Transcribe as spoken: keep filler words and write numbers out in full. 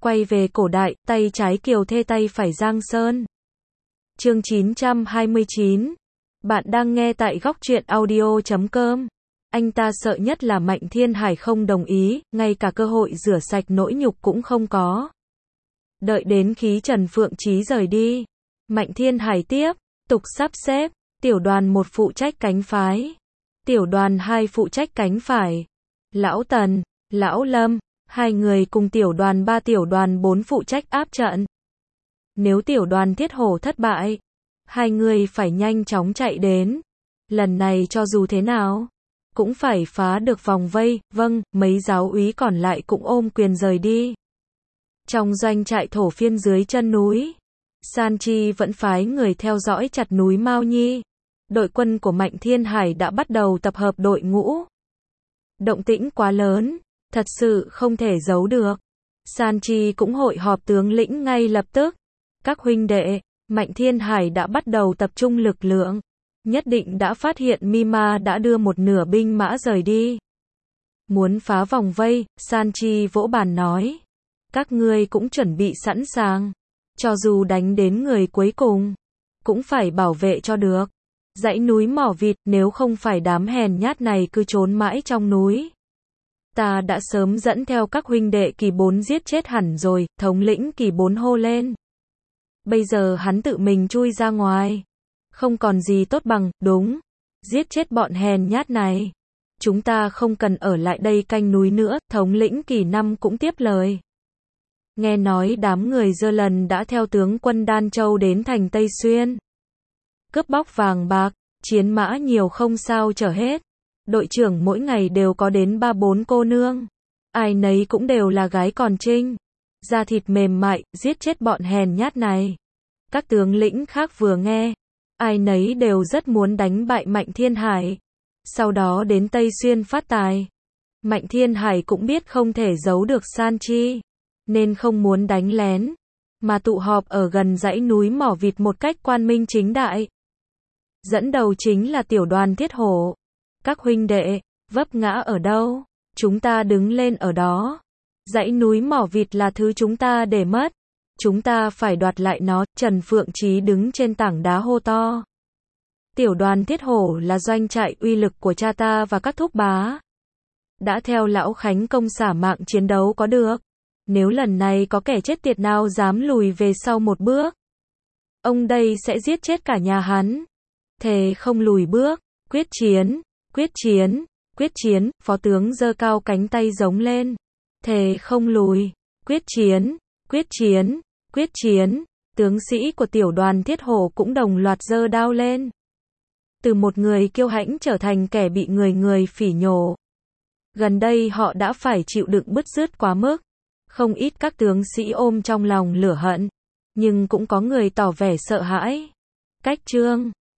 Quay về cổ đại, tay trái Kiều Thê tay phải Giang Sơn. Chương chín trăm hai mươi chín. Bạn đang nghe tại góc truyện audio chấm com. Anh ta sợ nhất là Mạnh Thiên Hải không đồng ý, ngay cả cơ hội rửa sạch nỗi nhục cũng không có. Đợi đến khi Trần Phượng Chí rời đi, Mạnh Thiên Hải tiếp tục sắp xếp, tiểu đoàn một phụ trách cánh phái, tiểu đoàn hai phụ trách cánh phải. Lão Tần, Lão Lâm, hai người cùng tiểu đoàn ba tiểu đoàn bốn phụ trách áp trận. Nếu tiểu đoàn Thiết Hổ thất bại, hai người phải nhanh chóng chạy đến. Lần này cho dù thế nào, cũng phải phá được vòng vây. Vâng, mấy giáo úy còn lại cũng ôm quyền rời đi. Trong doanh trại thổ phiên dưới chân núi, San Chi vẫn phái người theo dõi chặt núi Mao Nhi. Đội quân của Mạnh Thiên Hải đã bắt đầu tập hợp đội ngũ. Động tĩnh quá lớn, thật sự không thể giấu được. San Chi cũng hội họp tướng lĩnh ngay lập tức. Các huynh đệ, Mạnh Thiên Hải đã bắt đầu tập trung lực lượng. Nhất định đã phát hiện Mima đã đưa một nửa binh mã rời đi. Muốn phá vòng vây, San Chi vỗ bàn nói. Các ngươi cũng chuẩn bị sẵn sàng. Cho dù đánh đến người cuối cùng, cũng phải bảo vệ cho được. Dãy núi Mỏ Vịt, nếu không phải đám hèn nhát này cứ trốn mãi trong núi, ta đã sớm dẫn theo các huynh đệ kỳ bốn giết chết hẳn rồi. Thống lĩnh kỳ bốn hô lên. Bây giờ hắn tự mình chui ra ngoài, không còn gì tốt bằng, đúng, giết chết bọn hèn nhát này. Chúng ta không cần ở lại đây canh núi nữa. Thống lĩnh kỳ năm cũng tiếp lời. Nghe nói đám người Dơ Lần đã theo tướng quân Đan Châu đến thành Tây Xuyên, cướp bóc vàng bạc, chiến mã nhiều không sao chở hết. Đội trưởng mỗi ngày đều có đến ba bốn cô nương, ai nấy cũng đều là gái còn trinh, da thịt mềm mại, giết chết bọn hèn nhát này. Các tướng lĩnh khác vừa nghe, ai nấy đều rất muốn đánh bại Mạnh Thiên Hải, sau đó đến Tây Xuyên phát tài. Mạnh Thiên Hải cũng biết không thể giấu được San Chi, nên không muốn đánh lén, mà tụ họp ở gần dãy núi Mỏ Vịt một cách quan minh chính đại. Dẫn đầu chính là tiểu đoàn Thiết Hổ. Các huynh đệ, vấp ngã ở đâu, chúng ta đứng lên ở đó. Dãy núi Mỏ Vịt là thứ chúng ta để mất, chúng ta phải đoạt lại nó. Trần Phượng Chí đứng trên tảng đá hô to. Tiểu đoàn Thiết Hổ là doanh trại uy lực của cha ta và các thúc bá. Đã theo lão Khánh công xả mạng chiến đấu có được. Nếu lần này có kẻ chết tiệt nào dám lùi về sau một bước, ông đây sẽ giết chết cả nhà hắn. Thề không lùi bước, quyết chiến, quyết chiến, quyết chiến. Phó tướng giơ cao cánh tay giống lên. Thề không lùi, quyết chiến, quyết chiến, quyết chiến. Tướng sĩ của tiểu đoàn Thiết Hổ cũng đồng loạt giơ đao lên. Từ một người kiêu hãnh trở thành kẻ bị người người phỉ nhổ. Gần đây họ đã phải chịu đựng bứt rứt quá mức. Không ít các tướng sĩ ôm trong lòng lửa hận, nhưng cũng có người tỏ vẻ sợ hãi. Cách chương